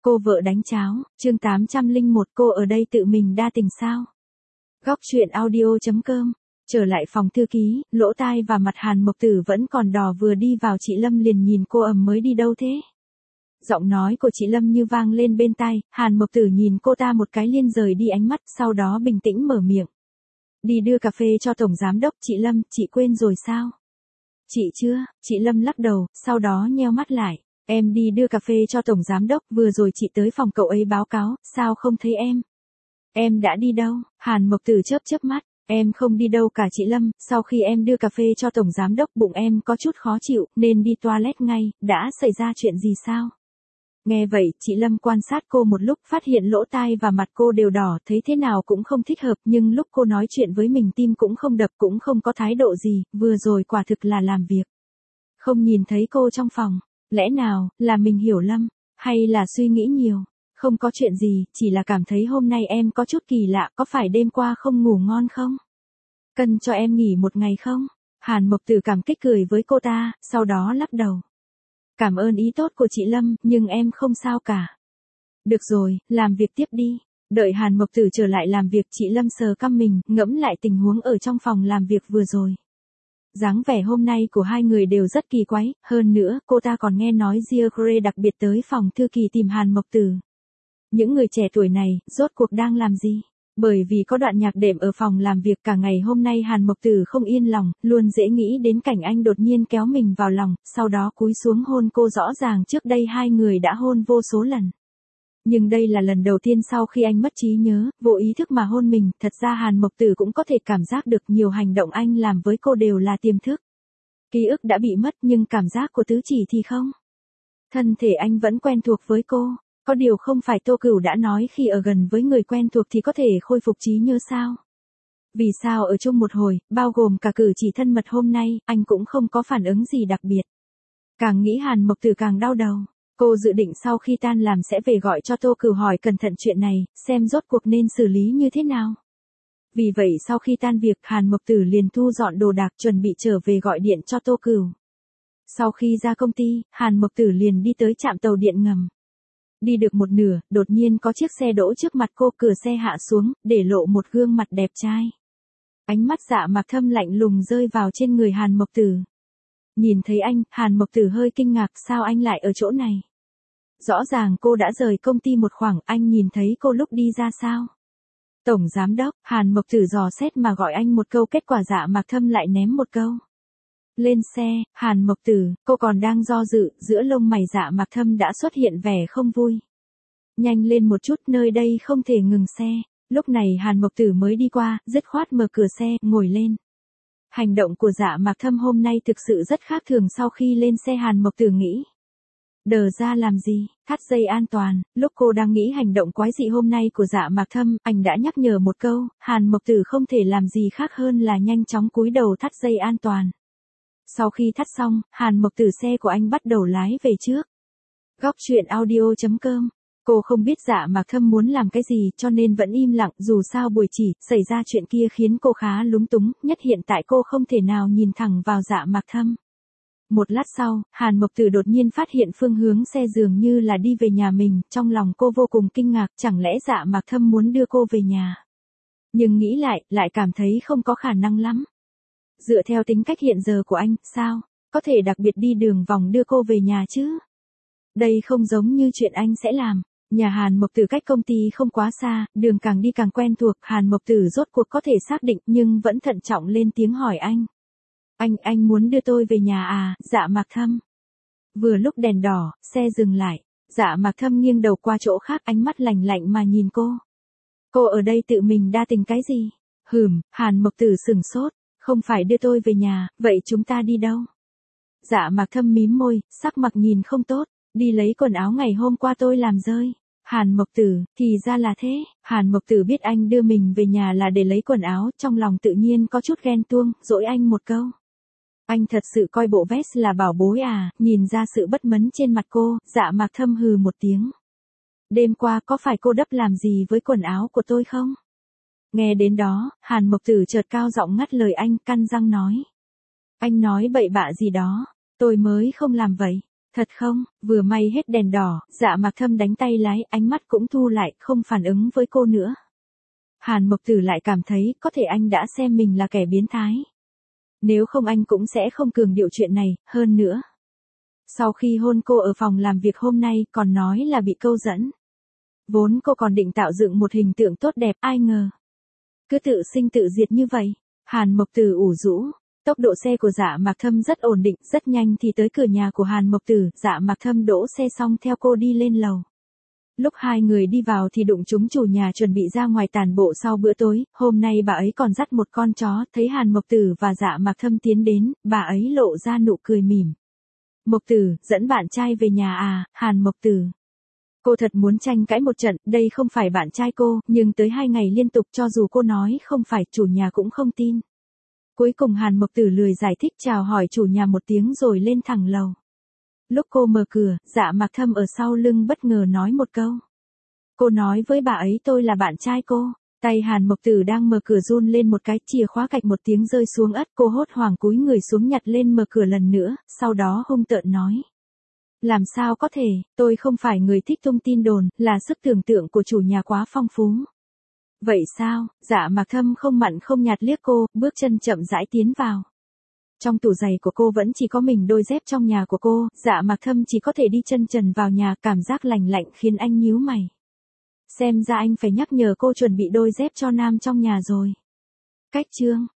Cô vợ đánh cháo, chương 801 cô ở đây tự mình đa tình sao? Góc chuyện audio.com. Trở lại phòng thư ký, lỗ tai và mặt Hàn Mộc Tử vẫn còn đỏ, vừa đi vào chị Lâm liền nhìn cô ầm mới đi đâu thế? Giọng nói của chị Lâm như vang lên bên tai, Hàn Mộc Tử nhìn cô ta một cái liền rời đi ánh mắt, sau đó bình tĩnh mở miệng. Đi đưa cà phê cho Tổng Giám Đốc. Chị Lâm, chị quên rồi sao? Chị chưa, chị Lâm lắc đầu, sau đó nheo mắt lại. Em đi đưa cà phê cho Tổng Giám Đốc, vừa rồi chị tới phòng cậu ấy báo cáo, sao không thấy em? Em đã đi đâu? Hàn Mộc Tử chớp mắt. Em không đi đâu cả chị Lâm, sau khi em đưa cà phê cho Tổng Giám Đốc bụng em có chút khó chịu, nên đi toilet ngay, đã xảy ra chuyện gì sao? Nghe vậy, chị Lâm quan sát cô một lúc, phát hiện lỗ tai và mặt cô đều đỏ, thấy thế nào cũng không thích hợp, nhưng lúc cô nói chuyện với mình tim cũng không đập, cũng không có thái độ gì, vừa rồi quả thực là làm việc. Không nhìn thấy cô trong phòng, lẽ nào, là mình hiểu lầm, hay là suy nghĩ nhiều? Không có chuyện gì, chỉ là cảm thấy hôm nay em có chút kỳ lạ, có phải đêm qua không ngủ ngon không? Cần cho em nghỉ một ngày không? Hàn Mộc Tử cảm kích cười với cô ta, sau đó lắc đầu. Cảm ơn ý tốt của chị Lâm, nhưng em không sao cả. Được rồi, làm việc tiếp đi. Đợi Hàn Mộc Tử trở lại làm việc, chị Lâm sờ cằm mình, ngẫm lại tình huống ở trong phòng làm việc vừa rồi. Dáng vẻ hôm nay của hai người đều rất kỳ quái, hơn nữa, cô ta còn nghe nói Diagre đặc biệt tới phòng thư ký tìm Hàn Mộc Tử. Những người trẻ tuổi này, rốt cuộc đang làm gì? Bởi vì có đoạn nhạc đệm ở phòng làm việc cả ngày hôm nay, Hàn Mộc Tử không yên lòng, luôn dễ nghĩ đến cảnh anh đột nhiên kéo mình vào lòng, sau đó cúi xuống hôn cô. Rõ ràng trước đây hai người đã hôn vô số lần. Nhưng đây là lần đầu tiên sau khi anh mất trí nhớ, vô ý thức mà hôn mình. Thật ra Hàn Mộc Tử cũng có thể cảm giác được nhiều hành động anh làm với cô đều là tiềm thức. Ký ức đã bị mất nhưng cảm giác của tứ chỉ thì không. Thân thể anh vẫn quen thuộc với cô. Có điều không phải Tô Cửu đã nói khi ở gần với người quen thuộc thì có thể khôi phục trí nhớ sao? Vì sao ở chung một hồi, bao gồm cả cử chỉ thân mật hôm nay, anh cũng không có phản ứng gì đặc biệt? Càng nghĩ Hàn Mộc Tử càng đau đầu. Cô dự định sau khi tan làm sẽ về gọi cho Tô Cửu hỏi cẩn thận chuyện này, xem rốt cuộc nên xử lý như thế nào. Vì vậy sau khi tan việc, Hàn Mộc Tử liền thu dọn đồ đạc chuẩn bị trở về gọi điện cho Tô Cửu. Sau khi ra công ty, Hàn Mộc Tử liền đi tới trạm tàu điện ngầm. Đi được một nửa, đột nhiên có chiếc xe đỗ trước mặt cô, cửa xe hạ xuống, để lộ một gương mặt đẹp trai. Ánh mắt Dạ Mạc Thâm lạnh lùng rơi vào trên người Hàn Mộc Tử. Nhìn thấy anh, Hàn Mộc Tử hơi kinh ngạc, sao anh lại ở chỗ này? Rõ ràng cô đã rời công ty một khoảng, anh nhìn thấy cô lúc đi ra sao? Tổng Giám Đốc, Hàn Mộc Tử dò xét mà gọi anh một câu, kết quả Dạ Mạc Thâm lại ném một câu. Lên xe, Hàn Mộc Tử, cô còn đang do dự, giữa lông mày Dạ Mạc Thâm đã xuất hiện vẻ không vui. Nhanh lên một chút, nơi đây không thể ngừng xe. Lúc này Hàn Mộc Tử mới đi qua, dứt khoát mở cửa xe, ngồi lên. Hành động của Dạ Mạc Thâm hôm nay thực sự rất khác thường. Sau khi lên xe, Hàn Mộc Tử nghĩ. Đờ ra làm gì, thắt dây an toàn. Lúc cô đang nghĩ hành động quái dị hôm nay của Dạ Mạc Thâm, anh đã nhắc nhở một câu, Hàn Mộc Tử không thể làm gì khác hơn là nhanh chóng cúi đầu thắt dây an toàn. Sau khi thắt xong, Hàn Mộc Tử xe của anh bắt đầu lái về trước. Góc chuyện audio.com. Cô không biết Dạ Mạc Thâm muốn làm cái gì cho nên vẫn im lặng, dù sao buổi chỉ xảy ra chuyện kia khiến cô khá lúng túng, nhất hiện tại cô không thể nào nhìn thẳng vào Dạ Mạc Thâm. Một lát sau, Hàn Mộc Tử đột nhiên phát hiện phương hướng xe dường như là đi về nhà mình, trong lòng cô vô cùng kinh ngạc, chẳng lẽ Dạ Mạc Thâm muốn đưa cô về nhà? Nhưng nghĩ lại cảm thấy không có khả năng lắm. Dựa theo tính cách hiện giờ của anh, sao có thể đặc biệt đi đường vòng đưa cô về nhà chứ? Đây không giống như chuyện anh sẽ làm. Nhà Hàn Mộc Tử cách công ty không quá xa, đường càng đi càng quen thuộc, Hàn Mộc Tử rốt cuộc có thể xác định nhưng vẫn thận trọng lên tiếng hỏi anh. Anh muốn đưa tôi về nhà à, Dạ Mạc Thâm? Vừa lúc đèn đỏ, xe dừng lại. Dạ Mạc Thâm nghiêng đầu qua chỗ khác, ánh mắt lạnh lạnh mà nhìn cô. Cô ở đây tự mình đa tình cái gì? Hàn Mộc Tử sửng sốt. Không phải đưa tôi về nhà, vậy chúng ta đi đâu? Dạ Mạc Thâm mím môi, sắc mặt nhìn không tốt. Đi lấy quần áo ngày hôm qua tôi làm rơi. Hàn Mộc Tử, thì ra là thế. Hàn Mộc Tử biết anh đưa mình về nhà là để lấy quần áo, trong lòng tự nhiên có chút ghen tuông, dỗi anh một câu. Anh thật sự coi bộ vest là bảo bối à? Nhìn ra sự bất mấn trên mặt cô, Dạ Mạc Thâm hừ một tiếng. Đêm qua có phải cô đắp làm gì với quần áo của tôi không? Nghe đến đó, Hàn Mộc Tử chợt cao giọng ngắt lời anh, căn răng nói. Anh nói bậy bạ gì đó, tôi mới không làm vậy. Thật không, vừa may hết đèn đỏ, Dạ Mạc Thâm đánh tay lái, ánh mắt cũng thu lại, không phản ứng với cô nữa. Hàn Mộc Tử lại cảm thấy, có thể anh đã xem mình là kẻ biến thái. Nếu không anh cũng sẽ không cường điệu chuyện này, hơn nữa. Sau khi hôn cô ở phòng làm việc hôm nay, còn nói là bị câu dẫn. Vốn cô còn định tạo dựng một hình tượng tốt đẹp, ai ngờ. Cứ tự sinh tự diệt như vậy. Hàn Mộc Tử ủ rũ. Tốc độ xe của Dạ Mạc Thâm rất ổn định, rất nhanh thì tới cửa nhà của Hàn Mộc Tử, Dạ Mạc Thâm đỗ xe xong theo cô đi lên lầu. Lúc hai người đi vào thì đụng trúng chủ nhà chuẩn bị ra ngoài tản bộ sau bữa tối, hôm nay bà ấy còn dắt một con chó, thấy Hàn Mộc Tử và Dạ Mạc Thâm tiến đến, bà ấy lộ ra nụ cười mỉm. Mộc Tử, dẫn bạn trai về nhà à, Hàn Mộc Tử. Cô thật muốn tranh cãi một trận, đây không phải bạn trai cô, nhưng tới 2 ngày liên tục cho dù cô nói không phải, chủ nhà cũng không tin. Cuối cùng Hàn Mộc Tử lười giải thích chào hỏi chủ nhà một tiếng rồi lên thẳng lầu. Lúc cô mở cửa, Dạ Mạc Thâm ở sau lưng bất ngờ nói một câu. Cô nói với bà ấy tôi là bạn trai cô. Tay Hàn Mộc Tử đang mở cửa run lên một cái, chìa khóa cạch một tiếng rơi xuống ất, cô hốt hoảng cúi người xuống nhặt lên mở cửa lần nữa, sau đó hung tợn nói. Làm sao có thể, tôi không phải người thích tung tin đồn, là sức tưởng tượng của chủ nhà quá phong phú. Vậy sao, Dạ Mạc Thâm không mặn không nhạt liếc cô, bước chân chậm rãi tiến vào. Trong tủ giày của cô vẫn chỉ có mình đôi dép trong nhà của cô, Dạ Mạc Thâm chỉ có thể đi chân trần vào nhà, cảm giác lành lạnh khiến anh nhíu mày. Xem ra anh phải nhắc nhở cô chuẩn bị đôi dép cho nam trong nhà rồi. Cách chương